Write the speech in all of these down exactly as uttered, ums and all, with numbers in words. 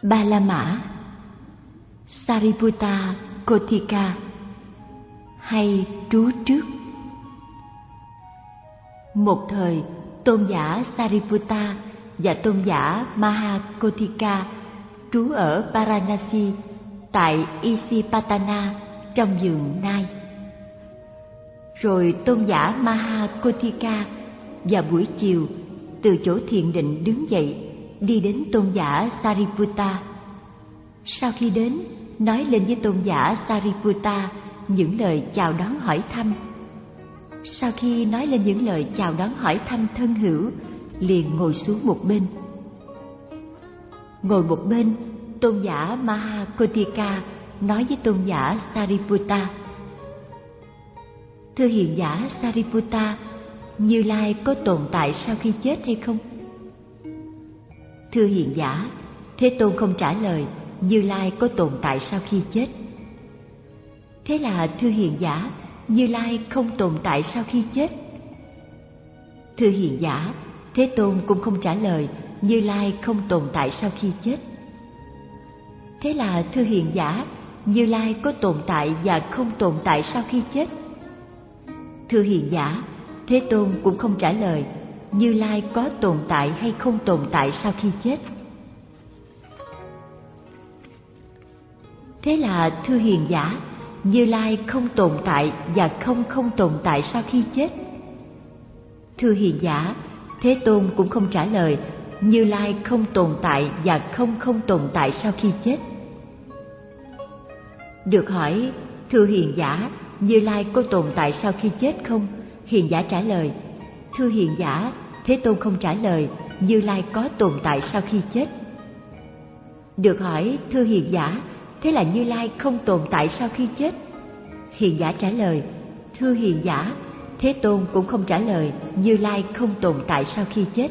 Ba La Mã, Sariputta Kottika hay trú trước. Một thời, tôn giả Sariputta và tôn giả Mahakottika trú ở Varanasi tại Isipatana trong vườn Nai. Rồi tôn giả Mahakottika vào buổi chiều từ chỗ thiền định đứng dậy, đi đến tôn giả Sariputta. Sau khi đến, nói lên với tôn giả Sariputta những lời chào đón hỏi thăm. Sau khi nói lên những lời chào đón hỏi thăm thân hữu, liền ngồi xuống một bên. Ngồi một bên, tôn giả Mahakottika nói với tôn giả Sariputta: Thưa hiền giả Sariputta, Như Lai có tồn tại sau khi chết hay không? Thưa hiền giả, Thế Tôn không trả lời Như Lai có tồn tại sau khi chết. Thế là thưa hiền giả, Như Lai không tồn tại sau khi chết. Thưa hiền giả, Thế Tôn cũng không trả lời Như Lai không tồn tại sau khi chết. Thế là thưa hiền giả, Như Lai có tồn tại và không tồn tại sau khi chết. Thưa hiền giả, Thế Tôn cũng không trả lời Như Lai có tồn tại hay không tồn tại sau khi chết. Thế là thưa hiền giả, Như Lai không tồn tại và không không tồn tại sau khi chết. Thưa hiền giả, Thế Tôn cũng không trả lời Như Lai không tồn tại và không không tồn tại sau khi chết. Được hỏi, thưa hiền giả, Như Lai có tồn tại sau khi chết không? Hiền giả trả lời, thưa hiền giả, Thế Tôn không trả lời Như Lai có tồn tại sau khi chết. Được hỏi, thưa hiền giả, thế là Như Lai không tồn tại sau khi chết? Hiền giả trả lời, thưa hiền giả, Thế Tôn cũng không trả lời Như Lai không tồn tại sau khi chết.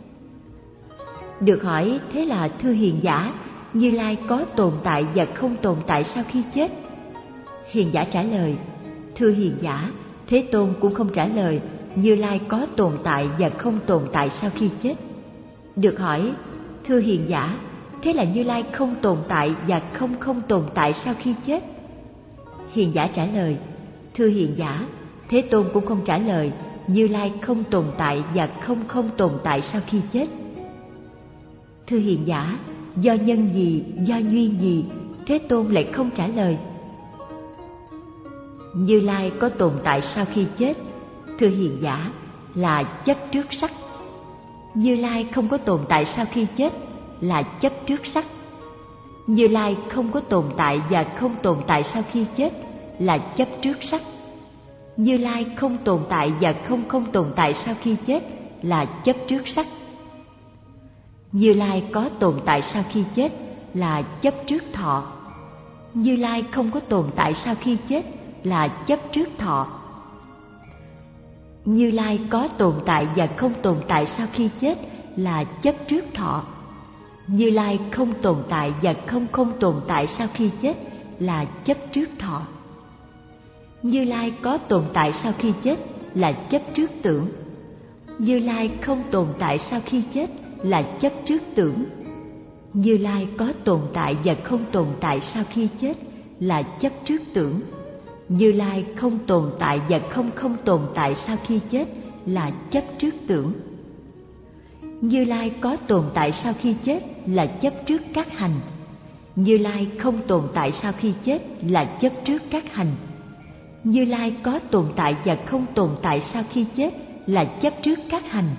Được hỏi, thế là thưa hiền giả, Như Lai có tồn tại và không tồn tại sau khi chết? Hiền giả trả lời, thưa hiền giả, Thế Tôn cũng không trả lời Như Lai có tồn tại và không tồn tại sau khi chết. Được hỏi, thưa hiền giả, thế là Như Lai không tồn tại và không không tồn tại sau khi chết? Hiền giả trả lời, thưa hiền giả, Thế Tôn cũng không trả lời Như Lai không tồn tại và không không tồn tại sau khi chết. Thưa hiền giả, do nhân gì, do duyên gì, Thế Tôn lại không trả lời? Như Lai có tồn tại sau khi chết, thưa hiền giả, là chấp trước sắc. Như Lai không có tồn tại sau khi chết, là chấp trước sắc. Như Lai không có tồn tại và không tồn tại sau khi chết, là chấp trước sắc. Như Lai không tồn tại và không không tồn tại sau khi chết, là chấp trước sắc. Như Lai có tồn tại sau khi chết, là chấp trước thọ. Như Lai không có tồn tại sau khi chết, là chấp trước thọ. Như Lai có tồn tại và không tồn tại sau khi chết, là chấp trước thọ. Như Lai không tồn tại và không không tồn tại sau khi chết, là chấp trước thọ. Như Lai có tồn tại sau khi chết, là chấp trước tưởng. Như Lai không tồn tại sau khi chết, là chấp trước tưởng. Như Lai có tồn tại và không tồn tại sau khi chết, là chấp trước tưởng. Như Lai không tồn tại và không không tồn tại sau khi chết, là chấp trước tưởng. Như Lai có tồn tại sau khi chết, là chấp trước các hành. Như Lai không tồn tại sau khi chết, là chấp trước các hành. Như Lai có tồn tại và không tồn tại sau khi chết, là chấp trước các hành.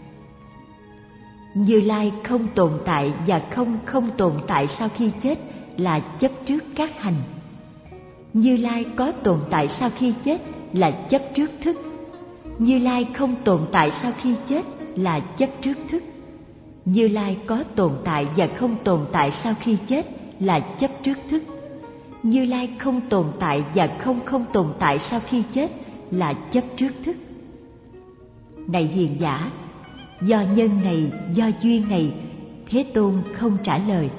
Như Lai không tồn tại và không không tồn tại sau khi chết, là chấp trước các hành. Như Lai có tồn tại sau khi chết, là chấp trước thức. Như Lai không tồn tại sau khi chết, là chấp trước thức. Như Lai có tồn tại và không tồn tại sau khi chết, là chấp trước thức. Như Lai không tồn tại và không không tồn tại sau khi chết, là chấp trước thức. Này hiền giả, do nhân này, do duyên này, Thế Tôn không trả lời.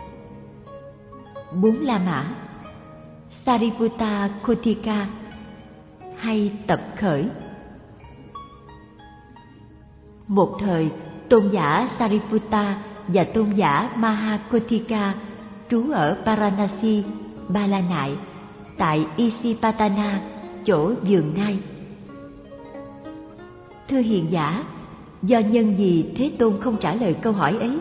Bốn La Mã, Sariputta Kottika hay tập khởi. Một thời, tôn giả Sariputta và tôn giả Mahakothika trú ở Varanasi, Ba La Nại, tại Isipatana, chỗ vườn ngai. Thưa hiền giả, do nhân gì Thế Tôn không trả lời câu hỏi ấy?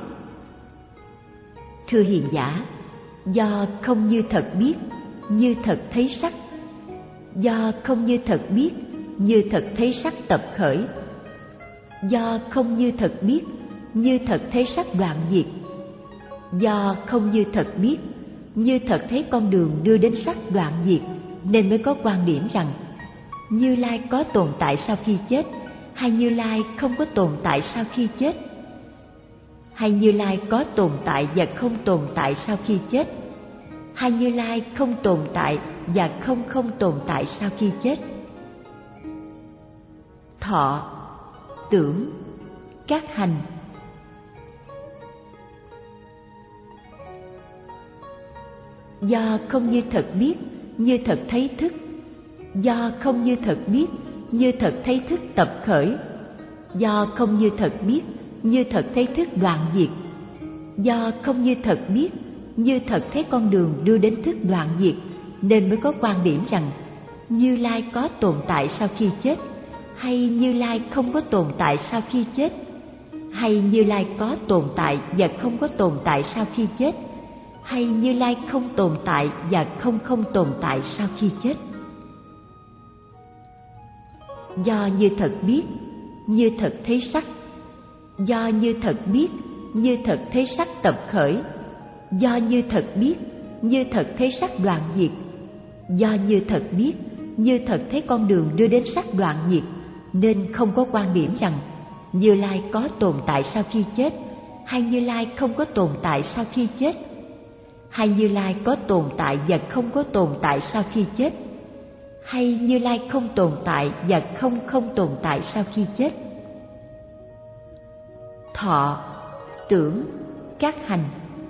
Thưa hiền giả, do không như thật biết, như thật thấy sắc. Do không như thật biết, như thật thấy sắc tập khởi. Do không như thật biết, như thật thấy sắc đoạn diệt. Do không như thật biết, như thật thấy con đường đưa đến sắc đoạn diệt, nên mới có quan điểm rằng Như Lai có tồn tại sau khi chết, hay Như Lai không có tồn tại sau khi chết, hay Như Lai có tồn tại và không tồn tại sau khi chết, hay Như Lai không tồn tại và không không tồn tại sau khi chết. Thọ, tưởng, các hành. Do không như thật biết, như thật thấy thức. Do không như thật biết, như thật thấy thức tập khởi. Do không như thật biết, như thật thấy thức đoạn diệt. Do không như thật biết, như thật thấy con đường đưa đến thức đoạn diệt, nên mới có quan điểm rằng Như Lai có tồn tại sau khi chết, hay Như Lai không có tồn tại sau khi chết, hay Như Lai có tồn tại và không có tồn tại sau khi chết, hay Như Lai không tồn tại và không không tồn tại sau khi chết. Do như thật biết, như thật thấy sắc. Do như thật biết, như thật thấy sắc tập khởi. Do như thật biết, như thật thấy sắc đoạn diệt. Do như thật biết, như thật thấy con đường đưa đến sắc đoạn diệt, nên không có quan điểm rằng Như Lai có tồn tại sau khi chết, hay Như Lai không có tồn tại sau khi chết, hay Như Lai có tồn tại và không có tồn tại sau khi chết, hay Như Lai không tồn tại và không không tồn tại sau khi chết. Thọ, tưởng, các hành.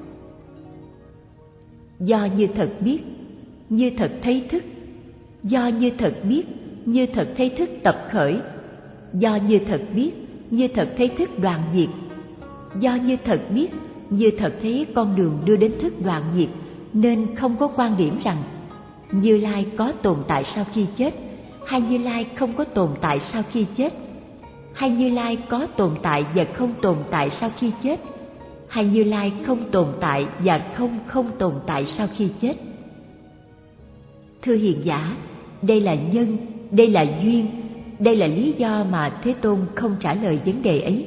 Do như thật biết, như thật thấy thức. Do như thật biết, như thật thấy thức tập khởi. Do như thật biết, như thật thấy thức đoạn diệt. Do như thật biết, như thật thấy con đường đưa đến thức đoạn diệt, nên không có quan điểm rằng Như Lai có tồn tại sau khi chết, hay Như Lai không có tồn tại sau khi chết, hay Như Lai có tồn tại và không tồn tại sau khi chết, hay Như Lai không tồn tại và không không tồn tại sau khi chết. Thưa hiền giả, đây là nhân, đây là duyên, đây là lý do mà Thế Tôn không trả lời vấn đề ấy.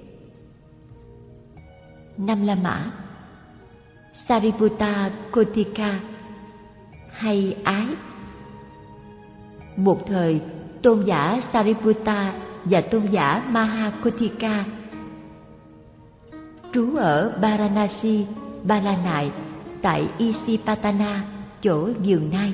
Năm La Mã. Sariputta Kothika, hay ái. Một thời, tôn giả Sariputta và tôn giả Mahakothika trú ở Varanasi, Ba La Nại, tại Isipatana, chỗ vườn ngai.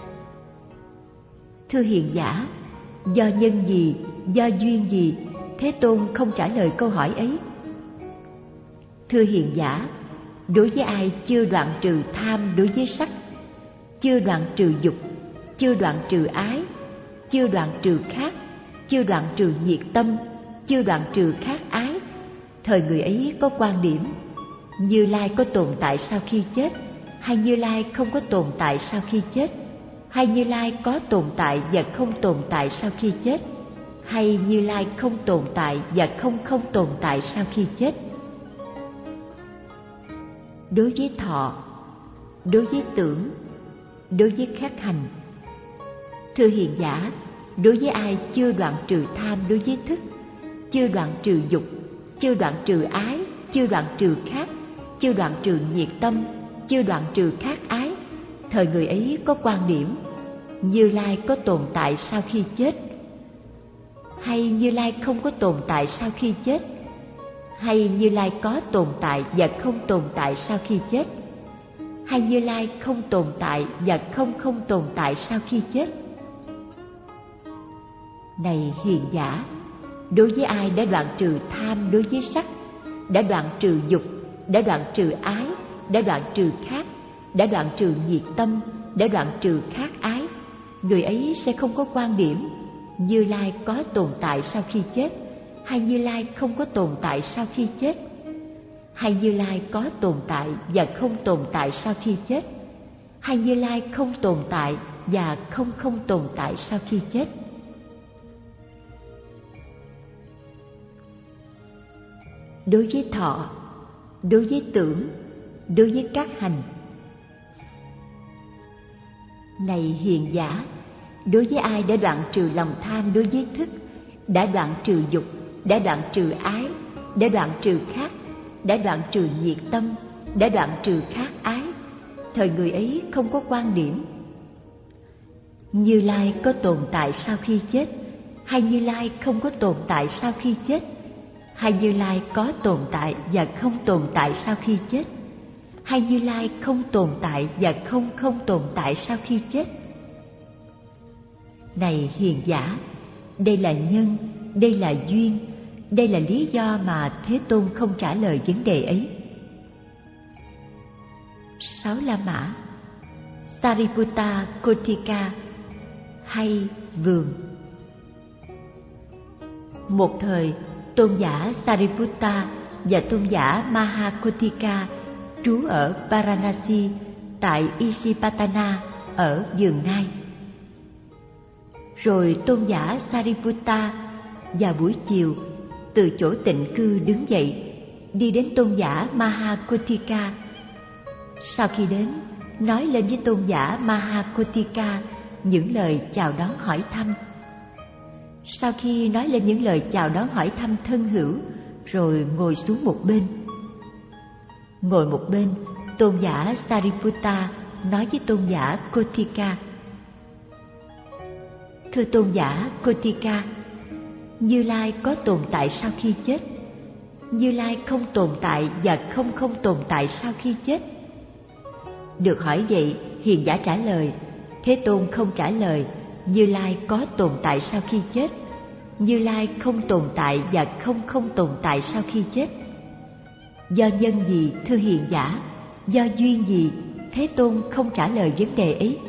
Thưa hiền giả, do nhân gì, do duyên gì Thế Tôn không trả lời câu hỏi ấy? Thưa hiền giả, đối với ai chưa đoạn trừ tham đối với sắc, chưa đoạn trừ dục, chưa đoạn trừ ái, chưa đoạn trừ khát, chưa đoạn trừ nhiệt tâm, chưa đoạn trừ khát ái, thời người ấy có quan điểm Như Lai có tồn tại sau khi chết, hay Như Lai không có tồn tại sau khi chết, hay Như Lai có tồn tại và không tồn tại sau khi chết, hay Như Lai không tồn tại và không không tồn tại sau khi chết. Đối với thọ, đối với tưởng, đối với khát hành. Thưa hiền giả, đối với ai chưa đoạn trừ tham đối với thức, chưa đoạn trừ dục, chưa đoạn trừ ái, chưa đoạn trừ khát, chưa đoạn trừ nhiệt tâm, chưa đoạn trừ khát ái, thời người ấy có quan điểm Như Lai có tồn tại sau khi chết, hay Như Lai không có tồn tại sau khi chết, hay Như Lai có tồn tại và không tồn tại sau khi chết, hay Như Lai không tồn tại và không không tồn tại sau khi chết. Này hiền giả, đối với ai đã đoạn trừ tham đối với sắc, đã đoạn trừ dục, đã đoạn trừ ái, đã đoạn trừ khát, đã đoạn trừ nhiệt tâm, đã đoạn trừ khát ái, người ấy sẽ không có quan điểm Như Lai có tồn tại sau khi chết, hay Như Lai không có tồn tại sau khi chết, hay Như Lai có tồn tại và không tồn tại sau khi chết, hay Như Lai không tồn tại và không không tồn tại sau khi chết? Đối với thọ, đối với tưởng, đối với các hành. Này hiền giả, đối với ai đã đoạn trừ lòng tham đối với thức, đã đoạn trừ dục, đã đoạn trừ ái, đã đoạn trừ khác, đã đoạn trừ nhiệt tâm, đã đoạn trừ khác ái, thời người ấy không có quan điểm Như Lai có tồn tại sau khi chết, hay Như Lai không có tồn tại sau khi chết, hay Như Lai có tồn tại và không tồn tại sau khi chết, hay Như Lai không tồn tại và không không tồn tại sau khi chết? Này hiền giả, đây là nhân, đây là duyên, đây là lý do mà Thế Tôn không trả lời vấn đề ấy. Sáu La Mã, Sariputta Kottika hay vườn. Một thời, tôn giả Sariputta và tôn giả Mahakottika trú ở Varanasi tại Isipatana ở vườn Nai. Rồi tôn giả Sariputta vào buổi chiều từ chỗ tịnh cư đứng dậy, đi đến tôn giả Mahakottika. Sau khi đến, nói lên với tôn giả Mahakottika những lời chào đón hỏi thăm. Sau khi nói lên những lời chào đón hỏi thăm thân hữu, rồi ngồi xuống một bên. Ngồi một bên, tôn giả Sariputta nói với tôn giả Kottika: Thưa tôn giả Kottika, Như Lai có tồn tại sau khi chết. Như Lai không tồn tại và không không tồn tại sau khi chết. Được hỏi vậy, hiền giả trả lời: Thế Tôn không trả lời Như Lai có tồn tại sau khi chết, Như Lai không tồn tại và không không tồn tại sau khi chết. Do nhân gì, thưa hiền giả? Do duyên gì, Thế Tôn không trả lời vấn đề ấy?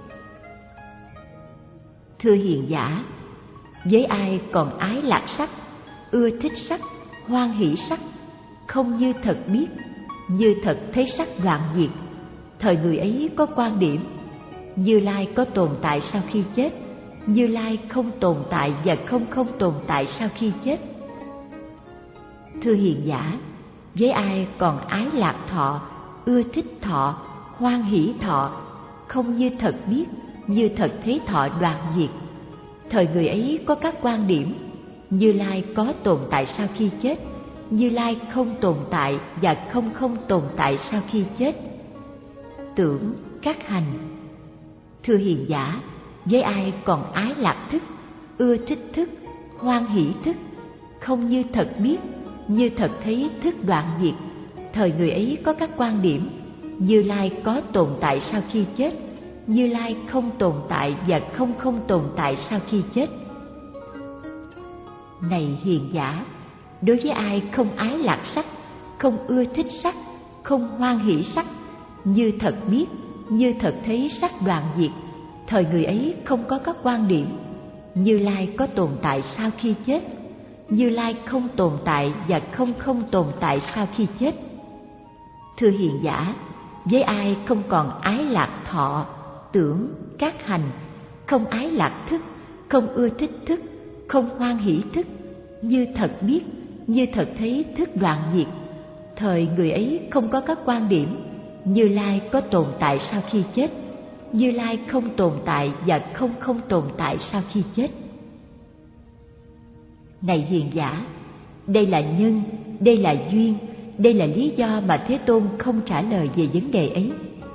Thưa hiền giả, với ai còn ái lạc sắc, ưa thích sắc, hoan hỷ sắc, không như thật biết, như thật thấy sắc đoạn diệt, thời người ấy có quan điểm Như Lai có tồn tại sau khi chết, Như Lai không tồn tại và không không tồn tại sau khi chết. Thưa hiền giả, với ai còn ái lạc thọ, ưa thích thọ, hoan hỷ thọ, không như thật biết, như thật thấy thọ đoạn diệt, thời người ấy có các quan điểm Như Lai có tồn tại sau khi chết, Như Lai không tồn tại và không không tồn tại sau khi chết. Tưởng, các hành. Thưa hiền giả, với ai còn ái lạc thức, ưa thích thức, hoan hỷ thức, không như thật biết, như thật thấy thức đoạn diệt, thời người ấy có các quan điểm Như Lai có tồn tại sau khi chết, Như Lai không tồn tại và không không tồn tại sau khi chết. Này hiền giả, đối với ai không ái lạc sắc, không ưa thích sắc, không hoan hỷ sắc, như thật biết, như thật thấy sắc đoạn diệt, thời người ấy không có các quan điểm Như Lai có tồn tại sau khi chết, Như Lai không tồn tại và không không tồn tại sau khi chết. Thưa hiền giả, với ai không còn ái lạc thọ, tưởng, các hành, không ái lạc thức, không ưa thích thức, không hoan hỷ thức, như thật biết, như thật thấy thức đoạn diệt, thời người ấy không có các quan điểm Như Lai có tồn tại sau khi chết, Như Lai không tồn tại và không không tồn tại sau khi chết. Này hiền giả, đây là nhân, đây là duyên, đây là lý do mà Thế Tôn không trả lời về vấn đề ấy.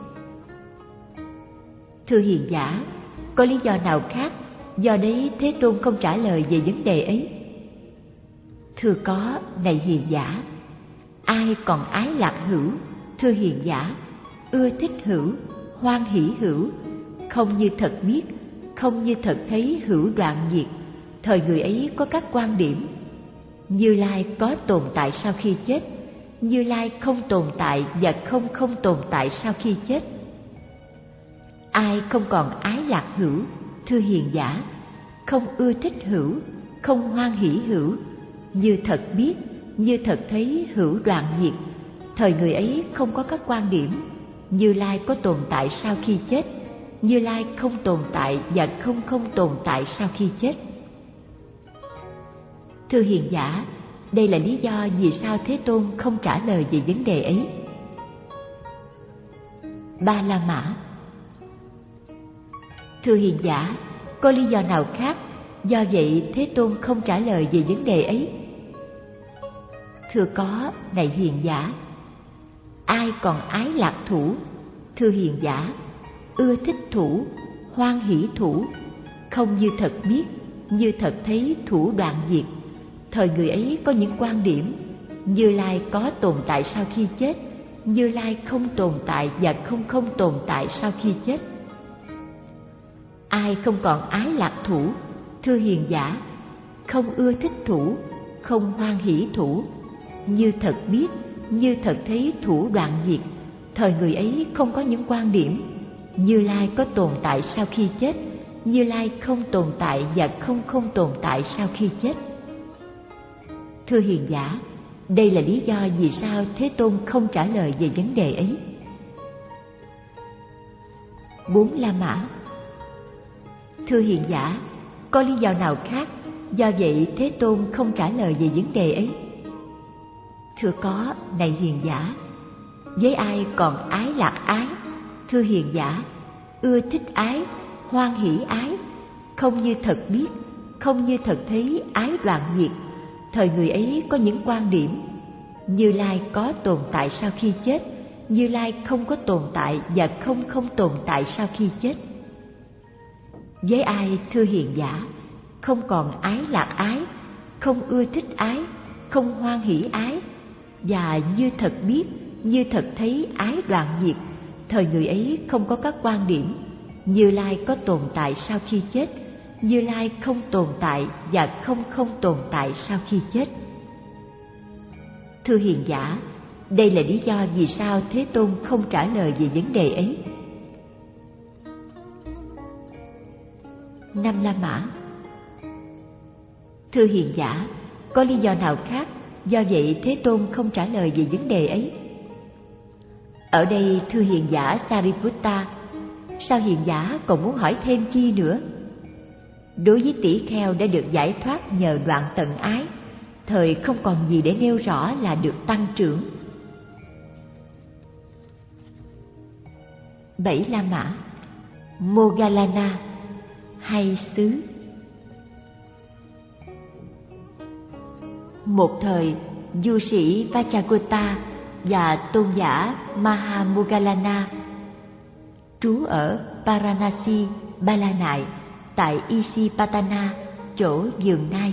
Thưa hiền giả, có lý do nào khác, do đấy Thế Tôn không trả lời về vấn đề ấy? Thưa có, này hiền giả. Ai còn ái lạc hữu, thưa hiền giả, ưa thích hữu, hoan hỷ hữu, không như thật biết, không như thật thấy hữu đoạn diệt, thời người ấy có các quan điểm Như Lai có tồn tại sau khi chết, Như Lai không tồn tại và không không tồn tại sau khi chết. Ai không còn ái lạc hữu, thưa hiền giả, không ưa thích hữu, không hoan hỷ hữu, như thật biết, như thật thấy hữu đoạn diệt, thời người ấy không có các quan điểm Như Lai có tồn tại sau khi chết, Như Lai không tồn tại và không không tồn tại sau khi chết. Thưa hiền giả, đây là lý do vì sao Thế Tôn không trả lời về vấn đề ấy. Ba La Mã: Thưa hiền giả, có lý do nào khác, do vậy Thế Tôn không trả lời về vấn đề ấy? Thưa có, này hiền giả. Ai còn ái lạc thủ? Thưa hiền giả, ưa thích thủ, hoan hỷ thủ, không như thật biết, như thật thấy thủ đoạn diệt. Thời người ấy có những quan điểm Như Lai có tồn tại sau khi chết, Như Lai không tồn tại và không không tồn tại sau khi chết. Ai không còn ái lạc thủ? Thưa hiền giả, không ưa thích thủ, không hoan hỷ thủ, như thật biết, như thật thấy thủ đoạn diệt. Thời người ấy không có những quan điểm Như Lai có tồn tại sau khi chết, Như Lai không tồn tại và không không tồn tại sau khi chết. Thưa hiền giả, đây là lý do vì sao Thế Tôn không trả lời về vấn đề ấy. Bốn La Mã: Thưa hiền giả, có lý do nào khác, do vậy Thế Tôn không trả lời về vấn đề ấy? Thưa có, này hiền giả. Với ai còn ái lạc ái? Thưa hiền giả, ưa thích ái, hoan hỷ ái, không như thật biết, không như thật thấy ái đoạn diệt. Thời người ấy có những quan điểm Như Lai có tồn tại sau khi chết, Như Lai không có tồn tại và không không tồn tại sau khi chết. Với ai, thưa hiền giả, không còn ái lạc ái, không ưa thích ái, không hoan hỷ ái, và như thật biết, như thật thấy ái đoạn diệt. Thời người ấy không có các quan điểm Như Lai có tồn tại sau khi chết, Như Lai không tồn tại và không không tồn tại sau khi chết. Thưa hiền giả, đây là lý do vì sao Thế Tôn không trả lời về vấn đề ấy. Năm La Mã: Thưa hiền giả, có lý do nào khác, do vậy Thế Tôn không trả lời về vấn đề ấy? Ở đây, thưa hiền giả Sariputta, sao hiền giả còn muốn hỏi thêm chi nữa? Đối với tỷ kheo đã được giải thoát nhờ đoạn tận ái, thời không còn gì để nêu rõ là được tăng trưởng. Bảy La Mã: Moggallana hay xứ. Một thời, du sĩ Vajragota và tôn giả Mahamoggallana trú ở Varanasi, Ba La Nại, tại Isipatana, chỗ vườn Nai.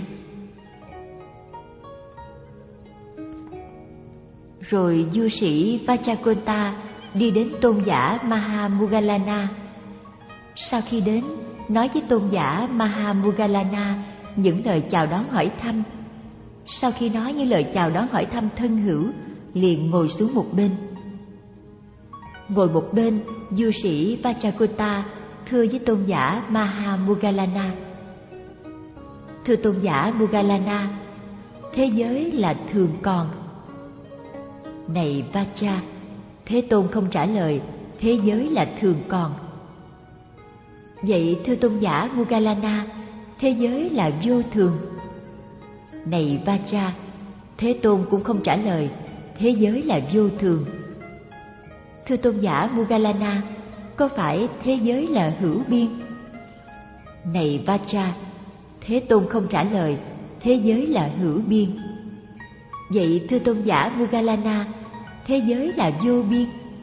Rồi du sĩ Vajragota đi đến tôn giả Mahamoggallana. Sau khi đến, nói với tôn giả Mahamoggallana những lời chào đón hỏi thăm. Sau khi nói những lời chào đón hỏi thăm thân hữu, liền ngồi xuống một bên. Ngồi một bên, du sĩ Vajragota thưa với tôn giả Mahamoggallana: Thưa tôn giả Moggallana, thế giới là thường còn. Này Vajra, Thế Tôn không trả lời thế giới là thường còn. Vậy thưa tôn giả Moggallana, thế giới là vô thường. Này Vajra, Thế Tôn cũng không trả lời thế giới là vô thường. Thưa tôn giả Moggallana, có phải thế giới là hữu biên? Này Vajra, Thế Tôn không trả lời thế giới là hữu biên. Vậy thưa tôn giả Moggallana, thế giới là vô biên.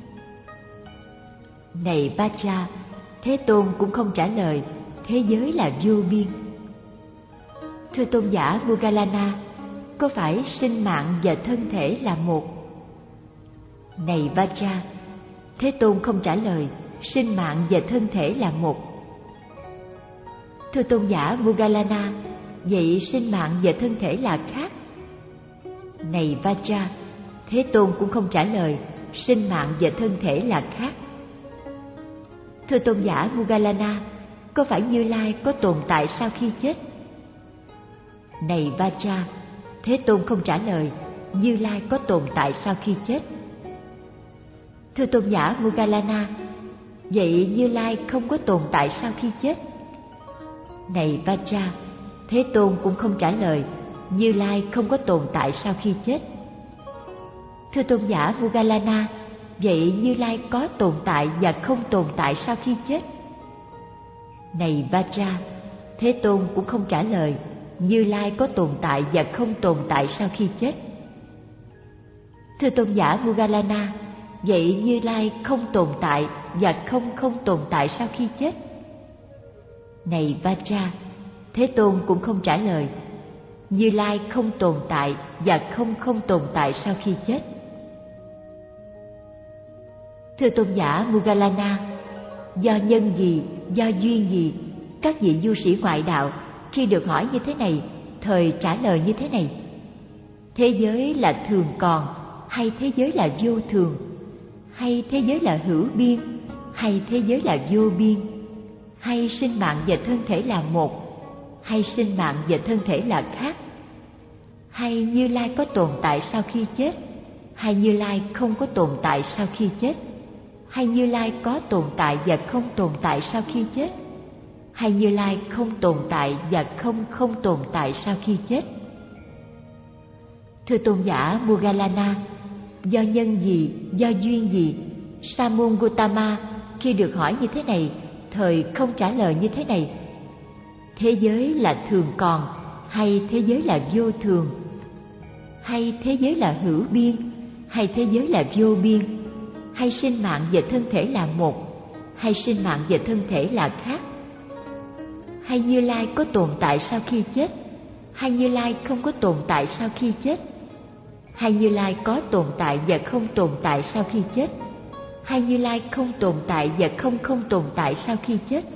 Này Vajra, Thế Tôn cũng không trả lời thế giới là vô biên. Thưa tôn giả Moggallana, có phải sinh mạng và thân thể là một? Này Vajra, Thế Tôn không trả lời sinh mạng và thân thể là một. Thưa tôn giả Moggallana, vậy sinh mạng và thân thể là khác? Này Vajra, Thế Tôn cũng không trả lời sinh mạng và thân thể là khác. Thưa tôn giả Moggallana, có phải Như Lai có tồn tại sau khi chết? Này Vajra, Thế Tôn không trả lời Như Lai có tồn tại sau khi chết. Thưa tôn giả Moggallana, vậy Như Lai không có tồn tại sau khi chết? Này Vajra, Thế Tôn cũng không trả lời, Như Lai không có tồn tại sau khi chết. Thưa tôn giả Moggallana, vậy Như Lai có tồn tại và không tồn tại sau khi chết? Này Vajra, Thế Tôn cũng không trả lời, Như Lai có tồn tại và không tồn tại sau khi chết. Thưa tôn giả Moggallana, vậy Như Lai không tồn tại và không không tồn tại sau khi chết? Này Vajra, Thế Tôn cũng không trả lời, Như Lai không tồn tại và không không tồn tại sau khi chết. Thưa tôn giả Moggallana, do nhân gì, do duyên gì, các vị du sĩ ngoại đạo khi được hỏi như thế này, thời trả lời như thế này: thế giới là thường còn, hay thế giới là vô thường, hay thế giới là hữu biên, hay thế giới là vô biên, hay sinh mạng và thân thể là một, hay sinh mạng và thân thể là khác, hay Như Lai có tồn tại sau khi chết, hay Như Lai không có tồn tại sau khi chết, hay Như Lai có tồn tại và không tồn tại sau khi chết, hay Như Lai không tồn tại và không không tồn tại sau khi chết? Thưa tôn giả Moggallana, do nhân gì, do duyên gì, Sa môn Gautama khi được hỏi như thế này, thời không trả lời như thế này: thế giới là thường còn, hay thế giới là vô thường, hay thế giới là hữu biên, hay thế giới là vô biên, hay sinh mạng và thân thể là một, hay sinh mạng và thân thể là khác, hay Như Lai có tồn tại sau khi chết, hay Như Lai không có tồn tại sau khi chết, hay Như Lai có tồn tại và không tồn tại sau khi chết, hay Như Lai không tồn tại và không không tồn tại sau khi chết?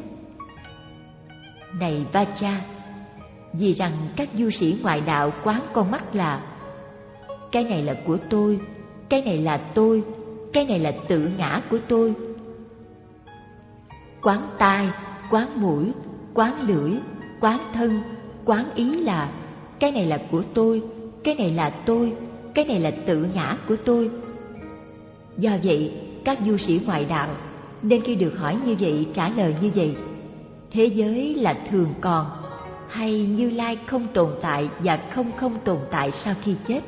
Này Vajra, vì rằng các du sĩ ngoại đạo quán con mắt là cái này là của tôi, cái này là tôi, cái này là tự ngã của tôi. Quán tai, quán mũi, quán lưỡi, quán thân, quán ý là cái này là của tôi, cái này là tôi, cái này là tự ngã của tôi. Do vậy, các du sĩ ngoại đạo nên khi được hỏi như vậy trả lời như vậy: thế giới là thường còn, hay Như Lai không tồn tại và không không tồn tại sau khi chết.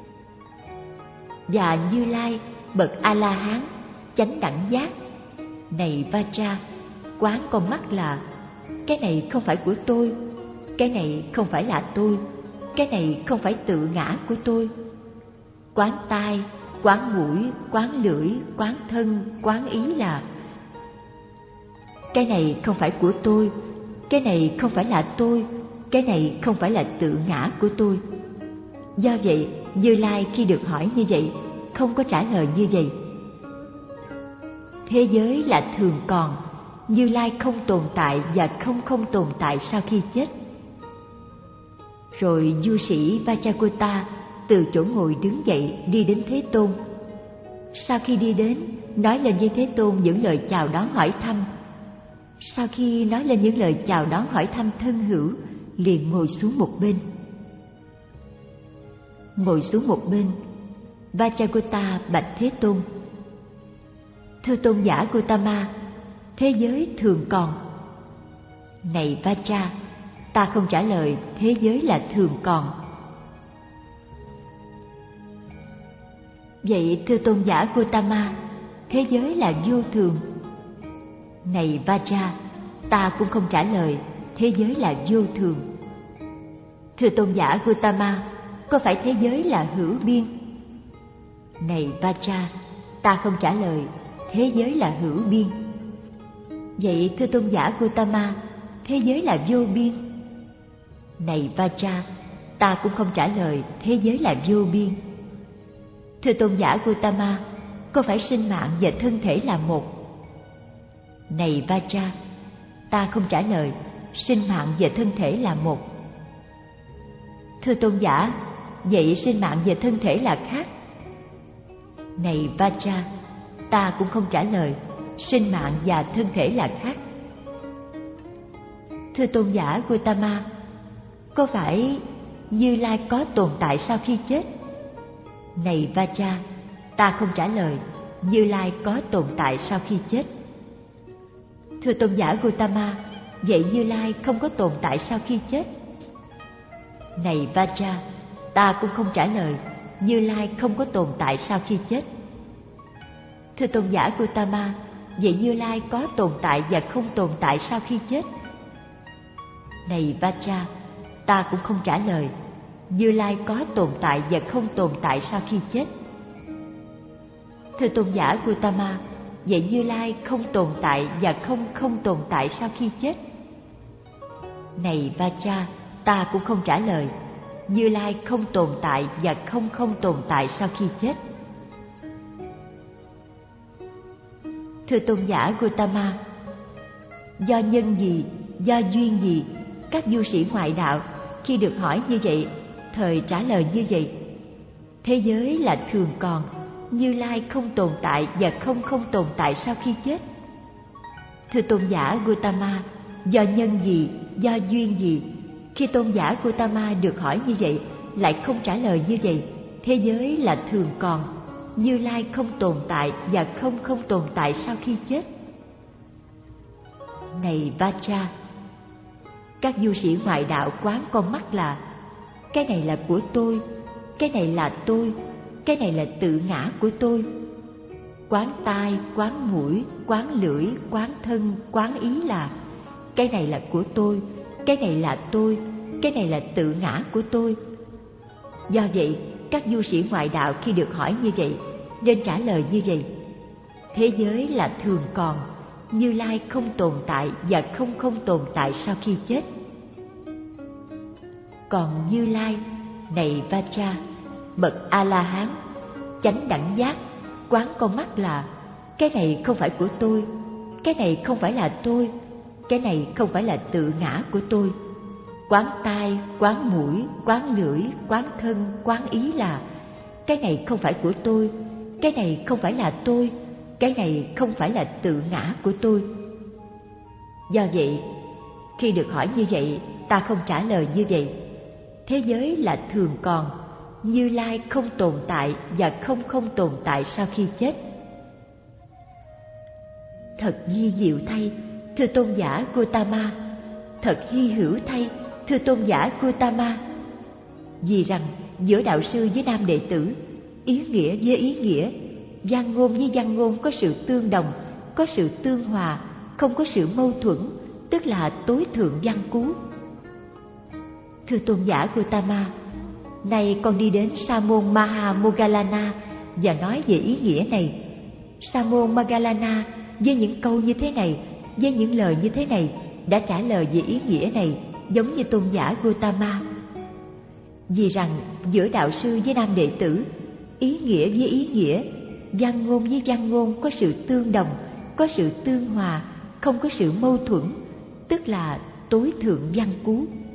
Và Như Lai bậc A La Hán chánh đẳng giác. Này Vajra, quán con mắt là cái này không phải của tôi, cái này không phải là tôi, cái này không phải tự ngã của tôi. Quán tai, quán mũi, quán lưỡi, quán thân, quán ý là cái này không phải của tôi, cái này không phải là tôi, cái này không phải là tự ngã của tôi. Do vậy, Như Lai khi được hỏi như vậy không có trả lời như vậy. Thế giới là thường còn, Như Lai không tồn tại và không không tồn tại sau khi chết. Rồi du sĩ Vajrakota từ chỗ ngồi đứng dậy đi đến Thế Tôn. Sau khi đi đến, nói lên với Thế Tôn những lời chào đón hỏi thăm. Sau khi nói lên những lời chào đón hỏi thăm thân hữu, liền ngồi xuống một bên. Ngồi xuống một bên, Vajrakota bạch Thế Tôn: thưa tôn giả Gautama, thế giới thường còn. Này Vajra, ta không trả lời thế giới là thường còn. Vậy thưa tôn giả Gautama, thế giới là vô thường. Này Vajra, ta cũng không trả lời thế giới là vô thường. Thưa tôn giả Gautama, có phải thế giới là hữu biên? Này Vajra, ta không trả lời thế giới là hữu biên. Vậy thưa tôn giả Gautama, thế giới là vô biên? Này Vajra, ta cũng không trả lời thế giới là vô biên. Thưa tôn giả Gautama, có phải sinh mạng và thân thể là một? Này Vajra, ta không trả lời sinh mạng và thân thể là một. Thưa tôn giả, vậy sinh mạng và thân thể là khác? Này Vajra, ta cũng không trả lời sinh mạng và thân thể là khác. Thưa tôn giả Gautama, có phải Như Lai có tồn tại sau khi chết? Này Vajra, ta không trả lời Như Lai có tồn tại sau khi chết. Thưa tôn giả Gautama, vậy Như Lai không có tồn tại sau khi chết? Này Vajra, ta cũng không trả lời, Như Lai không có tồn tại sau khi chết. Thưa tôn giả Gautama, vậy Như Lai có tồn tại và không tồn tại sau khi chết? Này Vajra, ta cũng không trả lời, Như Lai có tồn tại và không tồn tại sau khi chết. Thưa tôn giả Gautama, vậy Như Lai không tồn tại và không không tồn tại sau khi chết? Này Vajra, ta cũng không trả lời, Như Lai không tồn tại và không không tồn tại sau khi chết. Thưa tôn giả Gautama, do nhân gì, do duyên gì, các du sĩ ngoại đạo khi được hỏi như vậy, thời trả lời như vậy: thế giới là thường còn, Như Lai không tồn tại và không không tồn tại sau khi chết. Thưa tôn giả Gautama, do nhân gì, do duyên gì, khi tôn giả Gautama được hỏi như vậy lại không trả lời như vậy, thế giới là thường còn, Như Lai không tồn tại và không không tồn tại sau khi chết. Này Vajra, các du sĩ ngoại đạo quán con mắt là cái này là của tôi, cái này là tôi, cái này là tự ngã của tôi. Quán tai, quán mũi, quán lưỡi, quán thân, quán ý là cái này là của tôi, cái này là tôi, cái này là tự ngã của tôi. Do vậy, các du sĩ ngoại đạo khi được hỏi như vậy nên trả lời như vậy: thế giới là thường còn, Như Lai không tồn tại và không không tồn tại sau khi chết. Còn Như Lai, này Vajra, bậc A-la-hán, chánh đẳng giác, quán con mắt là cái này không phải của tôi, cái này không phải là tôi, cái này không phải là tự ngã của tôi. Quán tai, quán mũi, quán lưỡi, quán thân, quán ý là cái này không phải của tôi, cái này không phải là tôi, cái này không phải là tự ngã của tôi. Do vậy, khi được hỏi như vậy, ta không trả lời như vậy: thế giới là thường còn, Như Lai không tồn tại và không không tồn tại sau khi chết. Thật di diệu thay, thưa tôn giả Gautama, thật hy hữu thay, thưa tôn giả Gautama. Vì rằng giữa đạo sư với nam đệ tử, ý nghĩa với ý nghĩa, văn ngôn với văn ngôn có sự tương đồng, có sự tương hòa, không có sự mâu thuẫn, tức là tối thượng văn cú. Thưa tôn giả Gautama, nay con đi đến Sa môn Maha Moggallana và nói về ý nghĩa này. Sa môn Moggallana với những câu như thế này, với những lời như thế này đã trả lời về ý nghĩa này giống như tôn giả Gautama. Vì rằng giữa đạo sư với nam đệ tử, ý nghĩa với ý nghĩa, văn ngôn với văn ngôn có sự tương đồng, có sự tương hòa, không có sự mâu thuẫn, tức là tối thượng văn cú.